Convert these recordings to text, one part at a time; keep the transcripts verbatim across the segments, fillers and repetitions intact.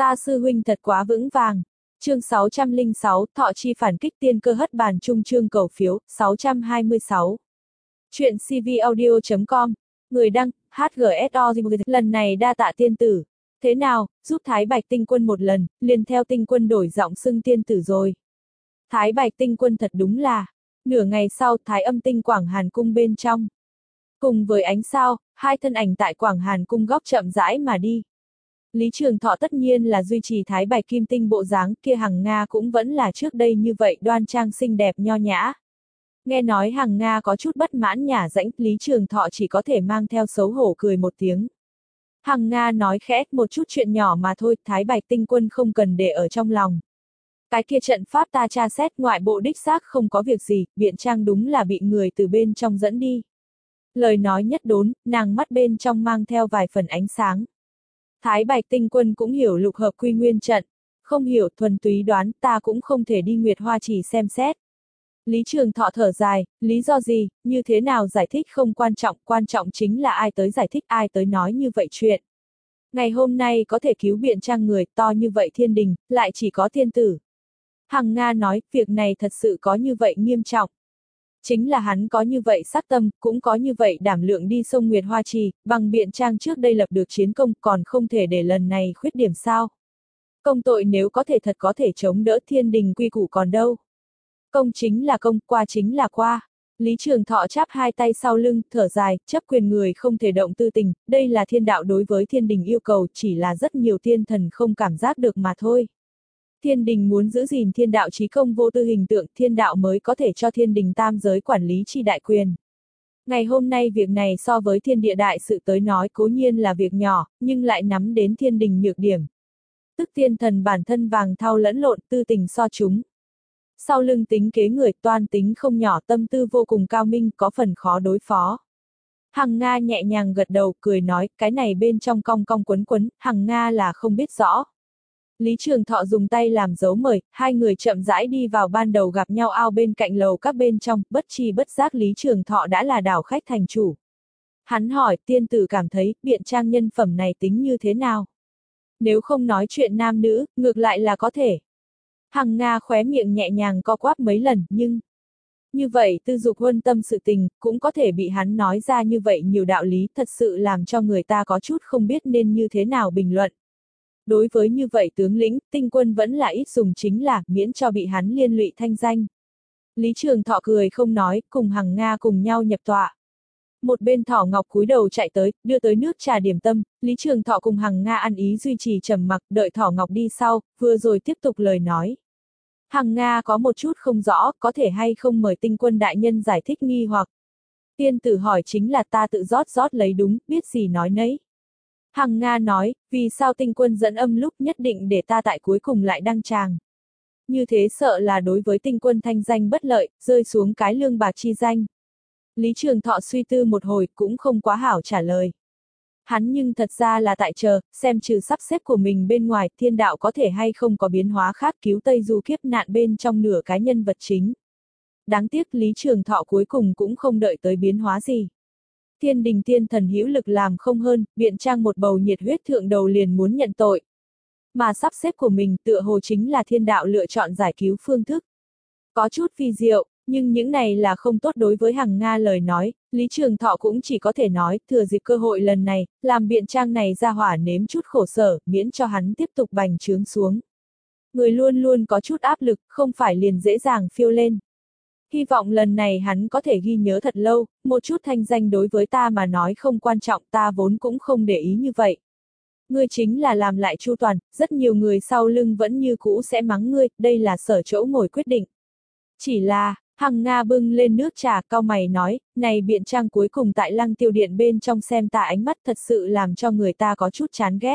Ta sư huynh thật quá vững vàng. Chương sáu trăm lẻ sáu, Thọ Chi phản kích tiên cơ hất bàn trung chương cầu phiếu, sáu trăm hai mươi sáu. Chuyện cvaudio chấm com. Người đăng, hát giê ét o. Lần này đa tạ tiên tử. Thế nào, giúp Thái Bạch tinh quân một lần, liền theo tinh quân đổi giọng xưng tiên tử rồi. Thái Bạch tinh quân thật đúng là. Nửa ngày sau, Thái Âm tinh Quảng Hàn cung bên trong. Cùng với ánh sao, hai thân ảnh tại Quảng Hàn cung góc chậm rãi mà đi. Lý Trường Thọ tất nhiên là duy trì Thái Bạch kim tinh bộ dáng, kia Hằng Nga cũng vẫn là trước đây như vậy đoan trang xinh đẹp nho nhã. Nghe nói Hằng Nga có chút bất mãn nhả rãnh, Lý Trường Thọ chỉ có thể mang theo xấu hổ cười một tiếng. Hằng Nga nói khẽ, một chút chuyện nhỏ mà thôi, Thái Bạch tinh quân không cần để ở trong lòng. Cái kia trận pháp ta tra xét, ngoại bộ đích xác không có việc gì, biện trang đúng là bị người từ bên trong dẫn đi. Lời nói nhất đốn, nàng mắt bên trong mang theo vài phần ánh sáng. Thái Bạch tinh quân cũng hiểu lục hợp quy nguyên trận, không hiểu thuần túy đoán, ta cũng không thể đi Nguyệt Hoa Chỉ xem xét. Lý Trường Thọ thở dài, lý do gì, như thế nào giải thích không quan trọng, quan trọng chính là ai tới giải thích, ai tới nói như vậy chuyện. Ngày hôm nay có thể cứu biện trang người to như vậy thiên đình, lại chỉ có thiên tử. Hằng Nga nói, việc này thật sự có như vậy nghiêm trọng. Chính là hắn có như vậy sắc tâm, cũng có như vậy đảm lượng đi sông Nguyệt Hoa Trì, bằng biện trang trước đây lập được chiến công, còn không thể để lần này khuyết điểm sao. Công tội nếu có thể thật có thể chống đỡ thiên đình quy củ còn đâu. Công chính là công, qua chính là qua. Lý Trường Thọ chắp hai tay sau lưng, thở dài, chấp quyền người không thể động tư tình, đây là thiên đạo đối với thiên đình yêu cầu, chỉ là rất nhiều thiên thần không cảm giác được mà thôi. Thiên đình muốn giữ gìn thiên đạo chí công vô tư hình tượng, thiên đạo mới có thể cho thiên đình tam giới quản lý chi đại quyền. Ngày hôm nay việc này so với thiên địa đại sự tới nói cố nhiên là việc nhỏ, nhưng lại nắm đến thiên đình nhược điểm. Tức thiên thần bản thân vàng thau lẫn lộn, tư tình so chúng. Sau lưng tính kế người, toan tính không nhỏ, tâm tư vô cùng cao minh, có phần khó đối phó. Hằng Nga nhẹ nhàng gật đầu, cười nói, cái này bên trong cong cong quấn quấn, Hằng Nga là không biết rõ. Lý Trường Thọ dùng tay làm dấu mời, hai người chậm rãi đi vào ban đầu gặp nhau ao bên cạnh lầu các bên trong, bất chi bất giác Lý Trường Thọ đã là đảo khách thành chủ. Hắn hỏi, tiên tử cảm thấy, biện trang nhân phẩm này tính như thế nào? Nếu không nói chuyện nam nữ, ngược lại là có thể. Hằng Nga khóe miệng nhẹ nhàng co quắp mấy lần, nhưng... Như vậy tư dục huân tâm sự tình, cũng có thể bị hắn nói ra như vậy nhiều đạo lý, thật sự làm cho người ta có chút không biết nên như thế nào bình luận. Đối với như vậy tướng lĩnh, tinh quân vẫn là ít dùng chính là, miễn cho bị hắn liên lụy thanh danh. Lý Trường Thọ cười không nói, cùng Hằng Nga cùng nhau nhập tọa. Một bên Thỏ Ngọc cúi đầu chạy tới, đưa tới nước trà điểm tâm, Lý Trường Thọ cùng Hằng Nga ăn ý duy trì trầm mặc, đợi Thỏ Ngọc đi sau, vừa rồi tiếp tục lời nói. Hằng Nga có một chút không rõ, có thể hay không mời tinh quân đại nhân giải thích nghi hoặc. Tiên tử hỏi chính là ta tự rót rót lấy đúng, biết gì nói nấy. Hằng Nga nói, vì sao tinh quân dẫn âm lúc nhất định để ta tại cuối cùng lại đăng tràng. Như thế sợ là đối với tinh quân thanh danh bất lợi, rơi xuống cái lương bạc chi danh. Lý Trường Thọ suy tư một hồi cũng không quá hảo trả lời. Hắn nhưng thật ra là tại chờ, xem trừ sắp xếp của mình bên ngoài, thiên đạo có thể hay không có biến hóa khác cứu Tây Du kiếp nạn bên trong nửa cái nhân vật chính. Đáng tiếc Lý Trường Thọ cuối cùng cũng không đợi tới biến hóa gì. Thiên đình thiên thần hữu lực làm không hơn, biện trang một bầu nhiệt huyết thượng đầu liền muốn nhận tội. Mà sắp xếp của mình tựa hồ chính là thiên đạo lựa chọn giải cứu phương thức. Có chút phi diệu, nhưng những này là không tốt đối với Hằng Nga lời nói, Lý Trường Thọ cũng chỉ có thể nói, thừa dịp cơ hội lần này, làm biện trang này ra hỏa nếm chút khổ sở, miễn cho hắn tiếp tục bành trướng xuống. Người luôn luôn có chút áp lực, không phải liền dễ dàng phiêu lên. Hy vọng lần này hắn có thể ghi nhớ thật lâu, một chút thanh danh đối với ta mà nói không quan trọng, ta vốn cũng không để ý như vậy. Ngươi chính là làm lại chu toàn, rất nhiều người sau lưng vẫn như cũ sẽ mắng ngươi, đây là sở chỗ ngồi quyết định. Chỉ là, Hằng Nga bưng lên nước trà cau mày nói, này biện trang cuối cùng tại Lăng Tiêu Điện bên trong xem ta ánh mắt thật sự làm cho người ta có chút chán ghét.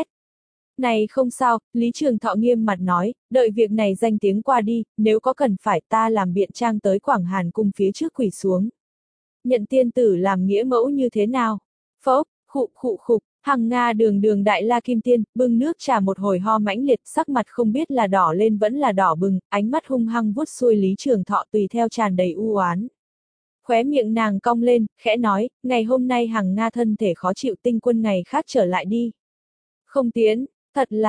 Này không sao, Lý Trường Thọ nghiêm mặt nói, đợi việc này danh tiếng qua đi, nếu có cần phải ta làm biện trang tới Quảng Hàn cung phía trước quỳ xuống. Nhận tiên tử làm nghĩa mẫu như thế nào? Phốc, khụ khụ khục, Hằng Nga đường đường đại la kim tiên, bưng nước trà một hồi ho mãnh liệt, sắc mặt không biết là đỏ lên vẫn là đỏ bừng, ánh mắt hung hăng vuốt xuôi Lý Trường Thọ tùy theo tràn đầy u oán. Khóe miệng nàng cong lên, khẽ nói, ngày hôm nay Hằng Nga thân thể khó chịu tinh quân ngày khác trở lại đi. Không tiến, thật là,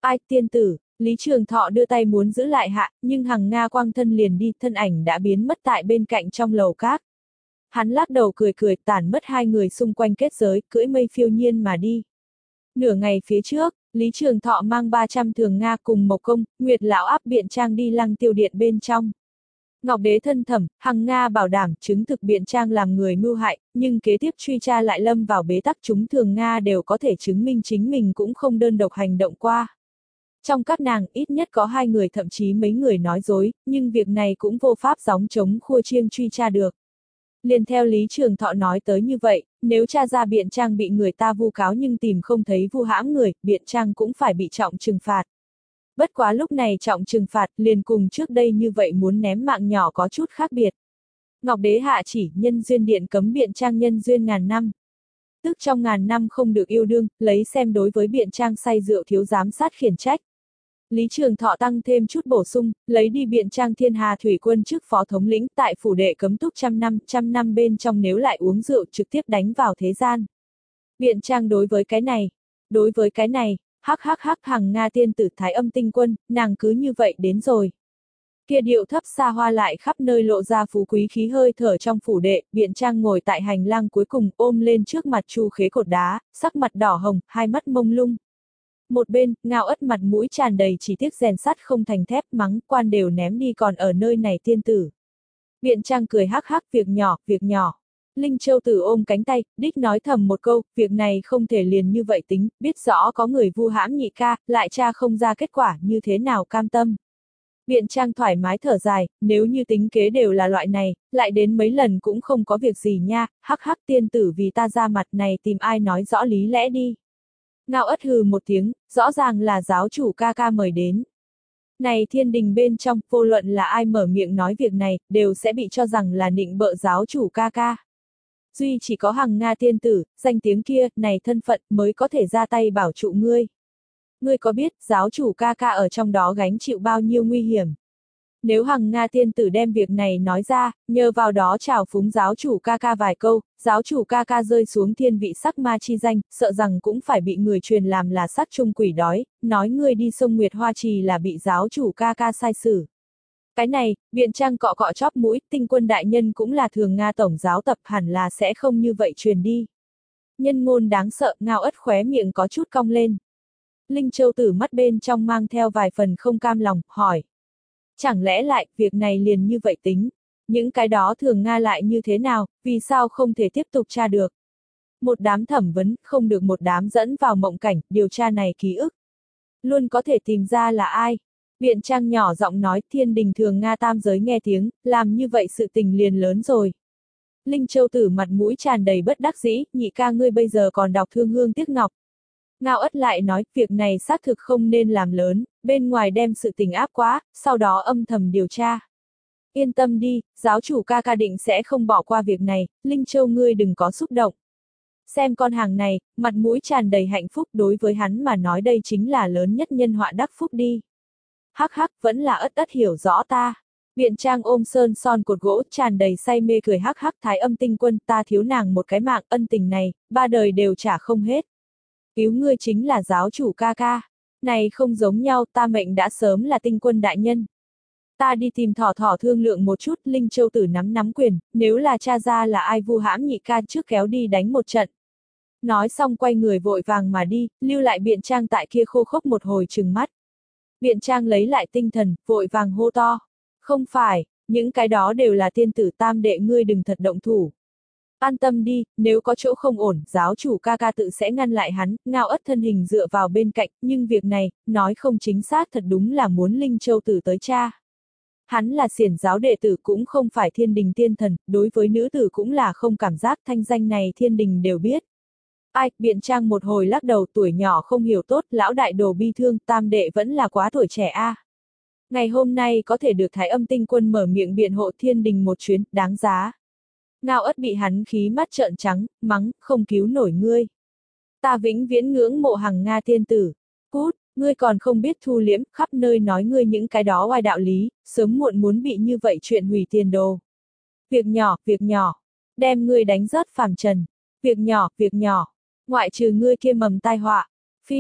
Ai, tiên tử, Lý Trường Thọ đưa tay muốn giữ lại hạ, nhưng Hằng Nga quang thân liền đi, thân ảnh đã biến mất tại bên cạnh trong lầu các. Hắn lắc đầu cười cười, tản mất hai người xung quanh kết giới, cưỡi mây phiêu nhiên mà đi. Nửa ngày phía trước, Lý Trường Thọ mang ba trăm thường Nga cùng Mộc Công, Nguyệt Lão áp Biện Trang đi Lăng Tiêu Điện bên trong. Ngọc Đế thân thẩm, Hằng Nga bảo đảm chứng thực Biện Trang làm người mưu hại, nhưng kế tiếp truy tra lại lâm vào bế tắc, chúng thường Nga đều có thể chứng minh chính mình cũng không đơn độc hành động qua. Trong các nàng, ít nhất có hai người thậm chí mấy người nói dối, nhưng việc này cũng vô pháp gióng chống khua chiêng truy tra được. Liền theo Lý Trường Thọ nói tới như vậy, nếu tra ra Biện Trang bị người ta vu cáo nhưng tìm không thấy vu hãm người, Biện Trang cũng phải bị trọng trừng phạt. Bất quá lúc này trọng trừng phạt liền cùng trước đây như vậy muốn ném mạng nhỏ có chút khác biệt. Ngọc Đế hạ chỉ, nhân duyên điện cấm Biện Trang nhân duyên ngàn năm. Tức trong ngàn năm không được yêu đương, lấy xem đối với Biện Trang say rượu thiếu giám sát khiển trách. Lý Trường Thọ tăng thêm chút bổ sung, lấy đi Biện Trang Thiên Hà Thủy Quân trước phó thống lĩnh tại phủ đệ cấm túc trăm năm, trăm năm bên trong nếu lại uống rượu trực tiếp đánh vào thế gian. Biện Trang đối với cái này, đối với cái này, hắc hắc hắc Hằng Nga tiên tử Thái Âm Tinh Quân, nàng cứ như vậy đến rồi. Kia điệu thấp xa hoa lại khắp nơi lộ ra phú quý khí hơi thở trong phủ đệ, Biện Trang ngồi tại hành lang cuối cùng ôm lên trước mặt chu khế cột đá, sắc mặt đỏ hồng, hai mắt mông lung. Một bên, Ngao Ất mặt mũi tràn đầy chỉ tiếc rèn sắt không thành thép, mắng quan đều ném đi còn ở nơi này tiên tử. Biện Trang cười hắc hắc, việc nhỏ, việc nhỏ. Linh Châu Tử ôm cánh tay, đích nói thầm một câu, việc này không thể liền như vậy tính, biết rõ có người vu hãm nhị ca, lại tra không ra kết quả như thế nào cam tâm. Biện Trang thoải mái thở dài, nếu như tính kế đều là loại này, lại đến mấy lần cũng không có việc gì nha, hắc hắc tiên tử vì ta ra mặt này tìm ai nói rõ lý lẽ đi. Ngao Ất hừ một tiếng, rõ ràng là giáo chủ ca ca mời đến. Này thiên đình bên trong, vô luận là ai mở miệng nói việc này, đều sẽ bị cho rằng là nịnh bợ giáo chủ ca ca. Duy chỉ có Hằng Nga tiên tử, danh tiếng kia, này thân phận, mới có thể ra tay bảo trụ ngươi. Ngươi có biết, giáo chủ ca ca ở trong đó gánh chịu bao nhiêu nguy hiểm? Nếu Hằng Nga tiên tử đem việc này nói ra, nhờ vào đó chào phúng giáo chủ ca ca vài câu, giáo chủ ca ca rơi xuống thiên vị sắc ma chi danh, sợ rằng cũng phải bị người truyền làm là sắc chung quỷ đói, nói ngươi đi sông Nguyệt Hoa Trì là bị giáo chủ ca ca sai xử. Cái này, Biện Trang cọ cọ chóp mũi, Tinh Quân đại nhân cũng là thường Nga tổng giáo tập, hẳn là sẽ không như vậy truyền đi. Nhân ngôn đáng sợ, Ngao Ất khóe miệng có chút cong lên. Linh Châu Tử mắt bên trong mang theo vài phần không cam lòng, hỏi. Chẳng lẽ lại, việc này liền như vậy tính? Những cái đó thường Nga lại như thế nào, vì sao không thể tiếp tục tra được? Một đám thẩm vấn, không được một đám dẫn vào mộng cảnh, điều tra này ký ức. Luôn có thể tìm ra là ai? Biện Trang nhỏ giọng nói, thiên đình thường Nga tam giới nghe tiếng, làm như vậy sự tình liền lớn rồi. Linh Châu Tử mặt mũi tràn đầy bất đắc dĩ, nhị ca ngươi bây giờ còn đọc Thương Hương Tiếc Ngọc. Ngao Ất lại nói, việc này xác thực không nên làm lớn, bên ngoài đem sự tình áp quá, sau đó âm thầm điều tra. Yên tâm đi, giáo chủ ca ca định sẽ không bỏ qua việc này, Linh Châu ngươi đừng có xúc động. Xem con hàng này, mặt mũi tràn đầy hạnh phúc, đối với hắn mà nói đây chính là lớn nhất nhân họa đắc phúc đi. Hắc hắc, vẫn là Ất Ất hiểu rõ ta. Biện Trang ôm sơn son cột gỗ, tràn đầy say mê cười hắc hắc, Thái Âm Tinh Quân, ta thiếu nàng một cái mạng, ân tình này, ba đời đều trả không hết. Cứu ngươi chính là giáo chủ ca ca. Này không giống nhau, ta mệnh đã sớm là Tinh Quân đại nhân. Ta đi tìm thỏ thỏ thương lượng một chút, Linh Châu Tử nắm nắm quyền, nếu là cha ra là ai vu hãm nhị ca trước kéo đi đánh một trận. Nói xong quay người vội vàng mà đi, lưu lại Biện Trang tại kia khô khốc một hồi trừng mắt. Biện Trang lấy lại tinh thần, vội vàng hô to. Không phải, những cái đó đều là tiên tử tam đệ, ngươi đừng thật động thủ. An tâm đi, nếu có chỗ không ổn, giáo chủ ca ca tự sẽ ngăn lại hắn. Ngao Ất thân hình dựa vào bên cạnh, nhưng việc này, nói không chính xác thật đúng là muốn Linh Châu Tử tới cha. Hắn là xiển giáo đệ tử cũng không phải thiên đình tiên thần, đối với nữ tử cũng là không cảm giác, thanh danh này thiên đình đều biết. Ai, Biện Trang một hồi lắc đầu, tuổi nhỏ không hiểu tốt, lão đại đồ bi thương, tam đệ vẫn là quá tuổi trẻ a. À. Ngày hôm nay có thể được Thái Âm Tinh Quân mở miệng biện hộ thiên đình một chuyến, đáng giá. Ngao Ất bị hắn khí mắt trợn trắng, mắng, không cứu nổi ngươi. Ta vĩnh viễn ngưỡng mộ Hằng Nga tiên tử. Cút, ngươi còn không biết thu liễm, khắp nơi nói ngươi những cái đó oai đạo lý, sớm muộn muốn bị như vậy chuyện hủy tiền đồ. Việc nhỏ, việc nhỏ, đem ngươi đánh rớt phàm trần. Việc nhỏ, việc nhỏ, ngoại trừ ngươi kia mầm tai họa. Phi,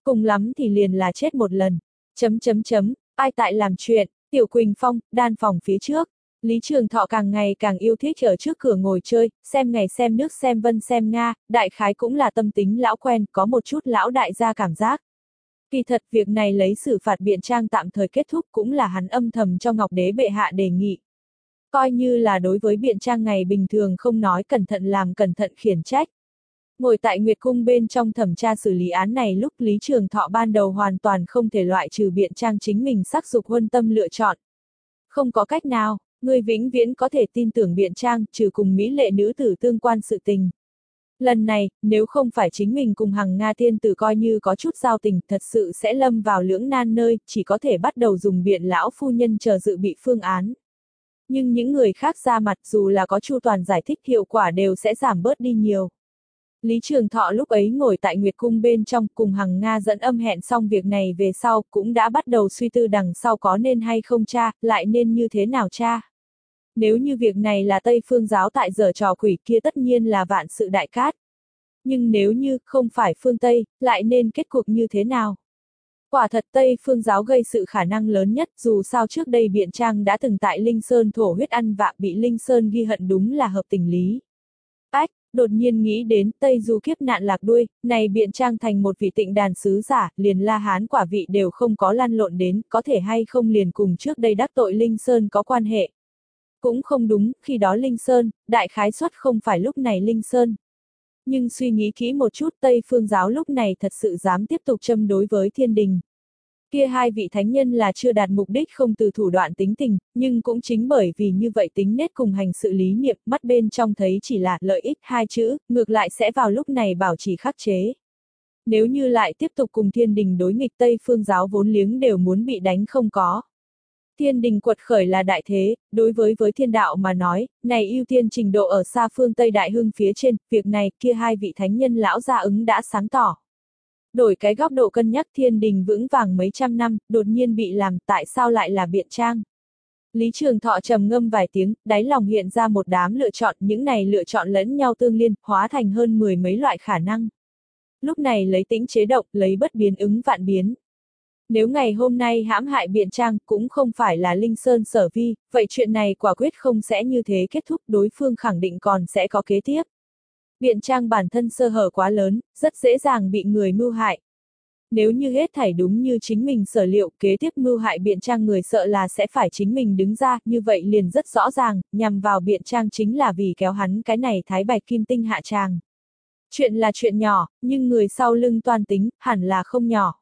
cùng lắm thì liền là chết một lần. Chấm chấm chấm, ai tại làm chuyện, Tiểu Quỳnh Phong, đan phòng phía trước. Lý Trường Thọ càng ngày càng yêu thích ở trước cửa ngồi chơi, xem ngày xem nước xem vân xem Nga, đại khái cũng là tâm tính lão quen, có một chút lão đại gia cảm giác. Kỳ thật việc này lấy xử phạt Biện Trang tạm thời kết thúc cũng là hắn âm thầm cho Ngọc Đế bệ hạ đề nghị. Coi như là đối với Biện Trang ngày bình thường không nói cẩn thận làm cẩn thận khiển trách. Ngồi tại Nguyệt Cung bên trong thẩm tra xử lý án này lúc Lý Trường Thọ ban đầu hoàn toàn không thể loại trừ Biện Trang chính mình sắc dục huân tâm lựa chọn. Không có cách nào, người vĩnh viễn có thể tin tưởng Biện Trang trừ cùng mỹ lệ nữ tử tương quan sự tình. Lần này, nếu không phải chính mình cùng Hằng Nga tiên tử coi như có chút giao tình thật sự sẽ lâm vào lưỡng nan nơi, chỉ có thể bắt đầu dùng Biện lão phu nhân chờ dự bị phương án. Nhưng những người khác ra mặt dù là có chu toàn giải thích hiệu quả đều sẽ giảm bớt đi nhiều. Lý Trường Thọ lúc ấy ngồi tại Nguyệt Cung bên trong cùng Hằng Nga dẫn âm hẹn xong việc này về sau cũng đã bắt đầu suy tư đằng sau có nên hay không tra, lại nên như thế nào tra. Nếu như việc này là Tây Phương giáo tại giở trò quỷ kia tất nhiên là vạn sự đại cát. Nhưng nếu như không phải phương Tây, lại nên kết cục như thế nào? Quả thật Tây Phương giáo gây sự khả năng lớn nhất dù sao trước đây Biện Trang đã từng tại Linh Sơn thổ huyết ăn vạ bị Linh Sơn ghi hận đúng là hợp tình lý. Ách, đột nhiên nghĩ đến Tây Du kiếp nạn lạc đuôi, này Biện Trang thành một vị tịnh đàn sứ giả, liền La Hán quả vị đều không có lăn lộn đến, có thể hay không liền cùng trước đây đắc tội Linh Sơn có quan hệ. Cũng không đúng, khi đó Linh Sơn, đại khái suất không phải lúc này Linh Sơn. Nhưng suy nghĩ kỹ một chút Tây Phương giáo lúc này thật sự dám tiếp tục châm đối với thiên đình. Kia hai vị thánh nhân là chưa đạt mục đích không từ thủ đoạn tính tình, nhưng cũng chính bởi vì như vậy tính nết cùng hành sự lý niệm mắt bên trong thấy chỉ là lợi ích hai chữ, ngược lại sẽ vào lúc này bảo trì khắc chế. Nếu như lại tiếp tục cùng thiên đình đối nghịch Tây Phương giáo vốn liếng đều muốn bị đánh không có. Thiên đình quật khởi là đại thế, đối với với thiên đạo mà nói, này ưu tiên trình độ ở xa phương Tây Đại Hưng phía trên, việc này kia hai vị thánh nhân lão gia ứng đã sáng tỏ. Đổi cái góc độ cân nhắc thiên đình vững vàng mấy trăm năm, đột nhiên bị làm, tại sao lại là Biện Trang? Lý Trường Thọ trầm ngâm vài tiếng, đáy lòng hiện ra một đám lựa chọn, những này lựa chọn lẫn nhau tương liên, hóa thành hơn mười mấy loại khả năng. Lúc này lấy tĩnh chế động, lấy bất biến ứng vạn biến. Nếu ngày hôm nay hãm hại Biện Trang cũng không phải là Linh Sơn sở vi, vậy chuyện này quả quyết không sẽ như thế kết thúc, đối phương khẳng định còn sẽ có kế tiếp. Biện Trang bản thân sơ hở quá lớn, rất dễ dàng bị người mưu hại. Nếu như hết thảy đúng như chính mình sở liệu, kế tiếp mưu hại Biện Trang người sợ là sẽ phải chính mình đứng ra, như vậy liền rất rõ ràng, nhằm vào Biện Trang chính là vì kéo hắn cái này thái bạch kim tinh hạ tràng. Chuyện là chuyện nhỏ, nhưng người sau lưng toan tính, hẳn là không nhỏ.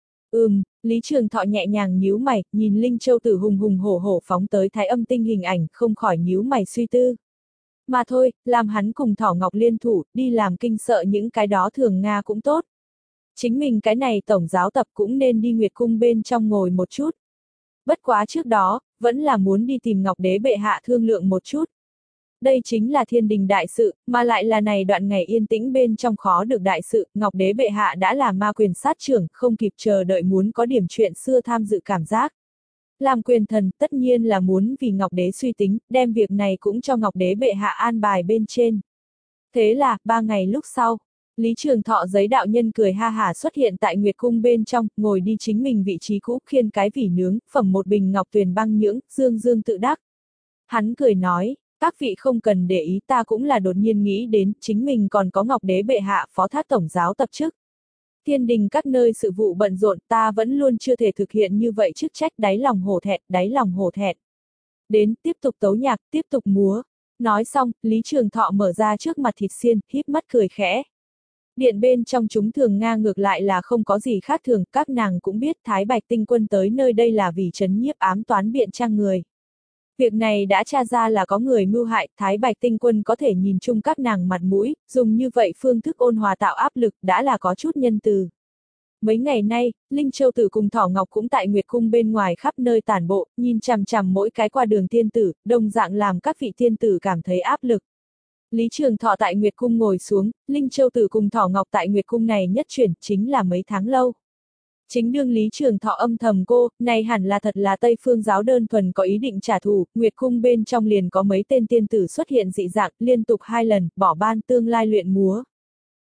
Ừm, Lý Trường Thọ nhẹ nhàng nhíu mày, nhìn Linh Châu Tử hùng hùng hổ hổ phóng tới thái âm tinh hình ảnh, không khỏi nhíu mày suy tư. Mà thôi, làm hắn cùng Thỏ Ngọc liên thủ, đi làm kinh sợ những cái đó thường Nga cũng tốt. Chính mình cái này tổng giáo tập cũng nên đi Nguyệt Cung bên trong ngồi một chút. Bất quá trước đó, vẫn là muốn đi tìm Ngọc Đế bệ hạ thương lượng một chút. Đây chính là thiên đình đại sự, mà lại là này đoạn ngày yên tĩnh bên trong khó được đại sự, Ngọc Đế bệ hạ đã là ma quyền sát trưởng, không kịp chờ đợi muốn có điểm chuyện xưa tham dự cảm giác. Làm quyền thần tất nhiên là muốn vì Ngọc Đế suy tính, đem việc này cũng cho Ngọc Đế bệ hạ an bài bên trên. Thế là, ba ngày lúc sau, Lý Trường Thọ giấy đạo nhân cười ha hả xuất hiện tại Nguyệt Cung bên trong, ngồi đi chính mình vị trí cũ khiên cái vỉ nướng, phẩm một bình ngọc tuyền băng nhưỡng, dương dương tự đắc. Hắn cười nói, các vị không cần để ý ta cũng là đột nhiên nghĩ đến, chính mình còn có Ngọc Đế bệ hạ phó thác tổng giáo tập chức. Thiên đình các nơi sự vụ bận rộn ta vẫn luôn chưa thể thực hiện như vậy chức trách đáy lòng hổ thẹn, đáy lòng hổ thẹn. Đến, tiếp tục tấu nhạc, tiếp tục múa. Nói xong, Lý Trường Thọ mở ra trước mặt thịt xiên, híp mắt cười khẽ. Điện bên trong chúng thường Nga ngược lại là không có gì khác thường, các nàng cũng biết Thái Bạch Tinh Quân tới nơi đây là vì trấn nhiếp ám toán Biện Trang người. Việc này đã tra ra là có người mưu hại, Thái Bạch Tinh Quân có thể nhìn chung các nàng mặt mũi, dùng như vậy phương thức ôn hòa tạo áp lực đã là có chút nhân từ. Mấy ngày nay, Linh Châu Tử cùng Thỏ Ngọc cũng tại Nguyệt Cung bên ngoài khắp nơi tản bộ, nhìn chằm chằm mỗi cái qua đường tiên tử, đồng dạng làm các vị tiên tử cảm thấy áp lực. Lý Trường Thọ tại Nguyệt Cung ngồi xuống, Linh Châu Tử cùng Thỏ Ngọc tại Nguyệt Cung này nhất chuyển chính là mấy tháng lâu. Chính đương Lý Trường Thọ âm thầm cô, này hẳn là thật là Tây Phương giáo đơn thuần có ý định trả thù, Nguyệt Cung bên trong liền có mấy tên tiên tử xuất hiện dị dạng, liên tục hai lần, bỏ ban tương lai luyện múa.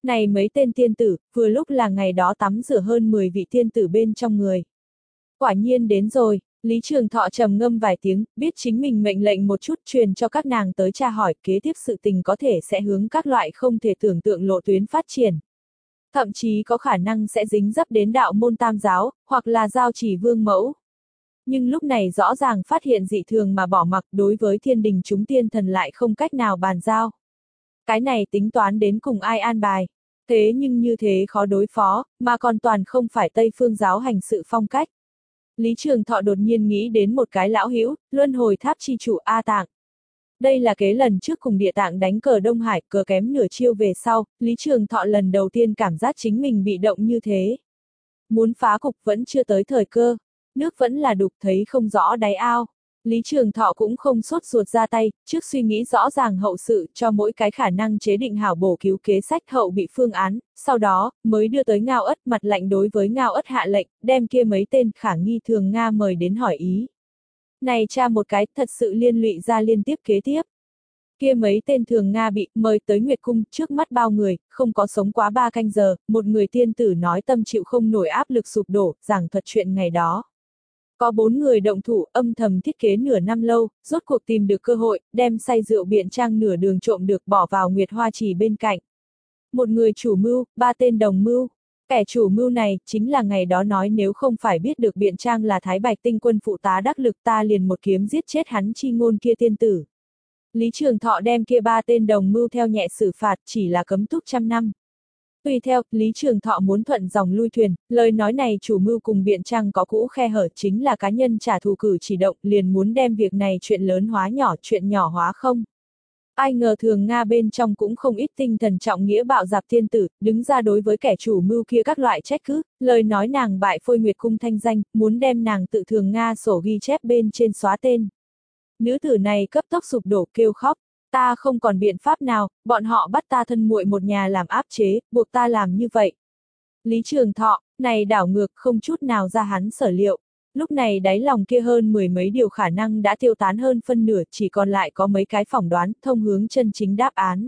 Này mấy tên tiên tử, vừa lúc là ngày đó tắm rửa hơn mười vị tiên tử bên trong người. Quả nhiên đến rồi, Lý Trường Thọ trầm ngâm vài tiếng, biết chính mình mệnh lệnh một chút truyền cho các nàng tới tra hỏi, kế tiếp sự tình có thể sẽ hướng các loại không thể tưởng tượng lộ tuyến phát triển. Thậm chí có khả năng sẽ dính dấp đến đạo môn tam giáo, hoặc là giao chỉ vương mẫu. Nhưng lúc này rõ ràng phát hiện dị thường mà bỏ mặc, đối với thiên đình chúng tiên thần lại không cách nào bàn giao. Cái này tính toán đến cùng ai an bài. Thế nhưng như thế khó đối phó, mà còn toàn không phải Tây Phương giáo hành sự phong cách. Lý Trường Thọ đột nhiên nghĩ đến một cái lão hữu, luân hồi tháp chi chủ A Tạng. Đây là kế lần trước cùng Địa Tạng đánh cờ Đông Hải, cờ kém nửa chiêu về sau, Lý Trường Thọ lần đầu tiên cảm giác chính mình bị động như thế. Muốn phá cục vẫn chưa tới thời cơ, nước vẫn là đục, thấy không rõ đáy ao. Lý Trường Thọ cũng không sốt ruột ra tay, trước suy nghĩ rõ ràng hậu sự, cho mỗi cái khả năng chế định hảo bổ cứu kế sách hậu bị phương án, sau đó, mới đưa tới Ngao Ất, mặt lạnh đối với Ngao Ất hạ lệnh, đem kia mấy tên khả nghi thường Nga mời đến hỏi ý. Này tra một cái, thật sự liên lụy ra liên tiếp kế tiếp. Kia mấy tên thường Nga bị mời tới Nguyệt Cung, trước mắt bao người, không có sống quá ba canh giờ, một người tiên tử nói tâm chịu không nổi áp lực sụp đổ, giảng thuật chuyện ngày đó. Có bốn người động thủ, âm thầm thiết kế nửa năm lâu, rốt cuộc tìm được cơ hội, đem say rượu biện trang nửa đường trộm được bỏ vào Nguyệt Hoa Trì bên cạnh. Một người chủ mưu, ba tên đồng mưu. Kẻ chủ mưu này, chính là ngày đó nói nếu không phải biết được biện trang là Thái Bạch Tinh Quân phụ tá đắc lực ta liền một kiếm giết chết hắn chi ngôn kia tiên tử. Lý Trường Thọ đem kia ba tên đồng mưu theo nhẹ xử phạt, chỉ là cấm túc trăm năm. Tùy theo, Lý Trường Thọ muốn thuận dòng lui thuyền, lời nói này chủ mưu cùng biện trang có cũ khe hở chính là cá nhân trả thù cử chỉ động, liền muốn đem việc này chuyện lớn hóa nhỏ, chuyện nhỏ hóa không. Ai ngờ thường Nga bên trong cũng không ít tinh thần trọng nghĩa bạo dạp tiên tử, đứng ra đối với kẻ chủ mưu kia các loại trách cứ, lời nói nàng bại phôi Nguyệt Cung thanh danh, muốn đem nàng tự thường Nga sổ ghi chép bên trên xóa tên. Nữ tử này cấp tốc sụp đổ kêu khóc. Ta không còn biện pháp nào, bọn họ bắt ta thân muội một nhà làm áp chế, buộc ta làm như vậy. Lý Trường Thọ, này đảo ngược không chút nào ra hắn sở liệu. Lúc này đáy lòng kia hơn mười mấy điều khả năng đã tiêu tán hơn phân nửa, chỉ còn lại có mấy cái phỏng đoán, thông hướng chân chính đáp án.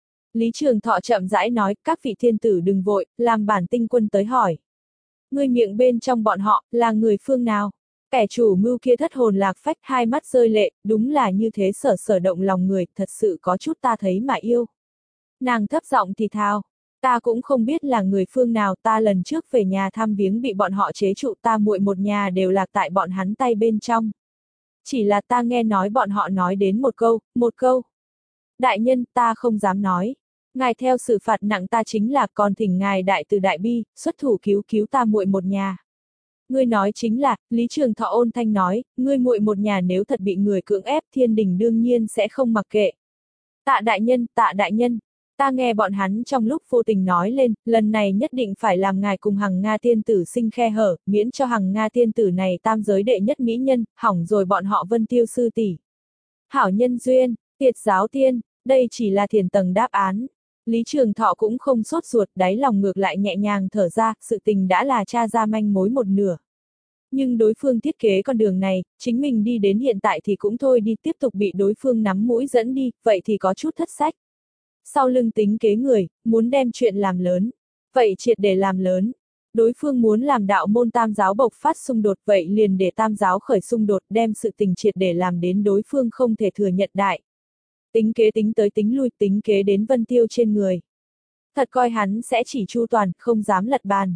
Lý Trường Thọ chậm rãi nói, các vị thiên tử đừng vội, làm bản tinh quân tới hỏi. Người miệng bên trong bọn họ, là người phương nào? Kẻ chủ mưu kia thất hồn lạc phách, hai mắt rơi lệ, đúng là như thế sở sở động lòng người, thật sự có chút ta thấy mà yêu. Nàng thấp giọng thì thào, ta cũng không biết là người phương nào, ta lần trước về nhà thăm viếng bị bọn họ chế trụ, ta muội một nhà đều lạc tại bọn hắn tay bên trong. Chỉ là ta nghe nói bọn họ nói đến một câu, một câu. Đại nhân, ta không dám nói. Ngài theo xử phạt nặng ta chính là còn thỉnh ngài đại từ đại bi, xuất thủ cứu cứu ta muội một nhà. Ngươi nói chính là, Lý Trường Thọ ôn thanh nói, ngươi muội một nhà nếu thật bị người cưỡng ép, thiên đình đương nhiên sẽ không mặc kệ. Tạ đại nhân, tạ đại nhân, ta nghe bọn hắn trong lúc vô tình nói lên, lần này nhất định phải làm ngài cùng Hằng Nga tiên tử sinh khe hở, miễn cho Hằng Nga tiên tử này tam giới đệ nhất mỹ nhân, hỏng rồi bọn họ Vân Tiêu sư tỷ. Hảo nhân duyên, tiệt giáo tiên, đây chỉ là thiền tầng đáp án. Lý Trường Thọ cũng không sốt ruột, đáy lòng ngược lại nhẹ nhàng thở ra, sự tình đã là tra ra manh mối một nửa. Nhưng đối phương thiết kế con đường này, chính mình đi đến hiện tại thì cũng thôi đi, tiếp tục bị đối phương nắm mũi dẫn đi, vậy thì có chút thất sách. Sau lưng tính kế người, muốn đem chuyện làm lớn. Vậy triệt để làm lớn. Đối phương muốn làm đạo môn tam giáo bộc phát xung đột, vậy liền để tam giáo khởi xung đột, đem sự tình triệt để làm đến đối phương không thể thừa nhận đại. Tính kế tính tới tính lui, tính kế đến Vân Tiêu trên người. Thật coi hắn sẽ chỉ chu toàn, không dám lật bàn.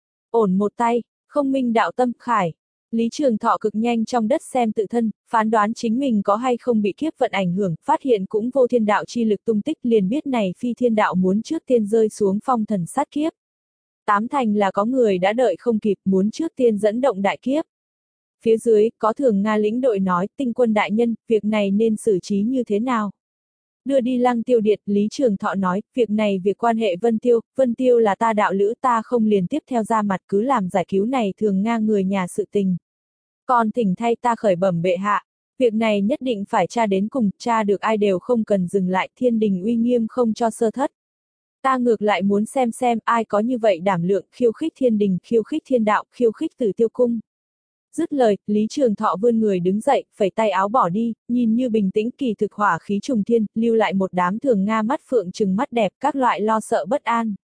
Ổn một tay, không minh đạo tâm khải. Lý Trường Thọ cực nhanh trong đất xem tự thân, phán đoán chính mình có hay không bị kiếp vận ảnh hưởng, phát hiện cũng vô thiên đạo chi lực tung tích, liền biết này phi thiên đạo muốn trước tiên rơi xuống phong thần sát kiếp. Tám thành là có người đã đợi không kịp, muốn trước tiên dẫn động đại kiếp. Phía dưới, có thường Nga lĩnh đội nói, tinh quân đại nhân, việc này nên xử trí như thế nào? Đưa đi Lăng Tiêu Điệt, Lý Trường Thọ nói, việc này việc quan hệ Vân Tiêu, Vân Tiêu là ta đạo lữ, ta không liền tiếp theo ra mặt cứ làm giải cứu này thường Nga người nhà sự tình. Còn thỉnh thay ta khởi bẩm bệ hạ, việc này nhất định phải tra đến cùng, tra được ai đều không cần dừng lại, thiên đình uy nghiêm không cho sơ thất. Ta ngược lại muốn xem xem ai có như vậy đảm lượng, khiêu khích thiên đình, khiêu khích thiên đạo, khiêu khích Tử Tiêu cung. Dứt lời, Lý Trường Thọ vươn người đứng dậy, phẩy tay áo bỏ đi, nhìn như bình tĩnh kỳ thực hỏa khí trùng thiên, lưu lại một đám thường Nga mắt phượng trừng mắt đẹp, các loại lo sợ bất an.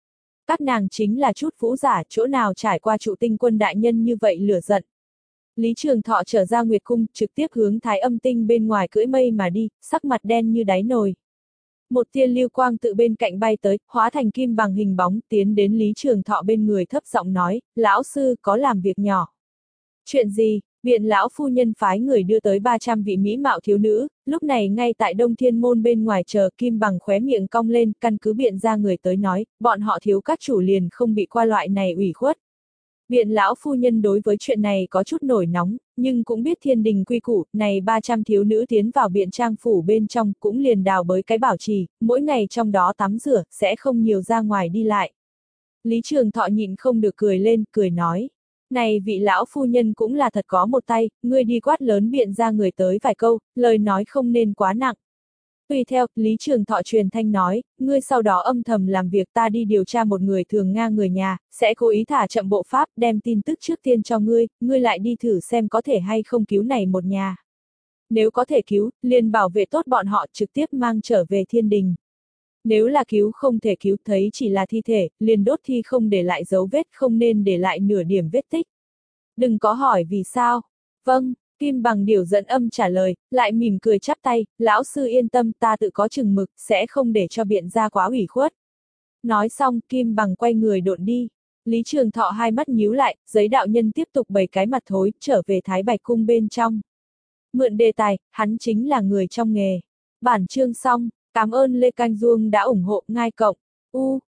Các nàng chính là chút vũ giả, chỗ nào trải qua trụ tinh quân đại nhân như vậy lửa giận. Lý Trường Thọ trở ra Nguyệt Cung, trực tiếp hướng Thái Âm Tinh bên ngoài cưỡi mây mà đi, sắc mặt đen như đáy nồi. Một tia lưu quang tự bên cạnh bay tới, hóa thành kim bằng hình bóng, tiến đến Lý Trường Thọ bên người thấp giọng nói, lão sư, có làm việc nhỏ. Chuyện gì? Biện lão phu nhân phái người đưa tới ba trăm vị mỹ mạo thiếu nữ, lúc này ngay tại Đông Thiên Môn bên ngoài chờ, kim bằng khóe miệng cong lên, căn cứ biện ra người tới nói, bọn họ thiếu các chủ liền không bị qua loại này ủy khuất. Biện lão phu nhân đối với chuyện này có chút nổi nóng, nhưng cũng biết thiên đình quy củ, này ba trăm thiếu nữ tiến vào biện trang phủ bên trong, cũng liền đào bới cái bảo trì, mỗi ngày trong đó tắm rửa, sẽ không nhiều ra ngoài đi lại. Lý Trường Thọ nhịn không được cười lên, cười nói. Này vị lão phu nhân cũng là thật có một tay, ngươi đi quát lớn biện ra người tới vài câu, lời nói không nên quá nặng. Tùy theo, Lý Trường Thọ truyền thanh nói, ngươi sau đó âm thầm làm việc, ta đi điều tra một người thường ngang người nhà, sẽ cố ý thả chậm bộ pháp, đem tin tức trước tiên cho ngươi, ngươi lại đi thử xem có thể hay không cứu này một nhà. Nếu có thể cứu, liền bảo vệ tốt bọn họ, trực tiếp mang trở về thiên đình. Nếu là cứu không thể cứu, thấy chỉ là thi thể, liền đốt thi, không để lại dấu vết, không nên để lại nửa điểm vết tích. Đừng có hỏi vì sao. Vâng. Kim bằng điểu dẫn âm trả lời, lại mỉm cười chắp tay, lão sư yên tâm, ta tự có chừng mực, sẽ không để cho biện ra quá ủy khuất. Nói xong, Kim bằng quay người độn đi. Lý Trường Thọ hai mắt nhíu lại, giấy đạo nhân tiếp tục bày cái mặt thối, trở về Thái Bạch Cung bên trong. Mượn đề tài, hắn chính là người trong nghề. Bản chương xong, cảm ơn Lê Canh Duông đã ủng hộ, ngai cộng. U,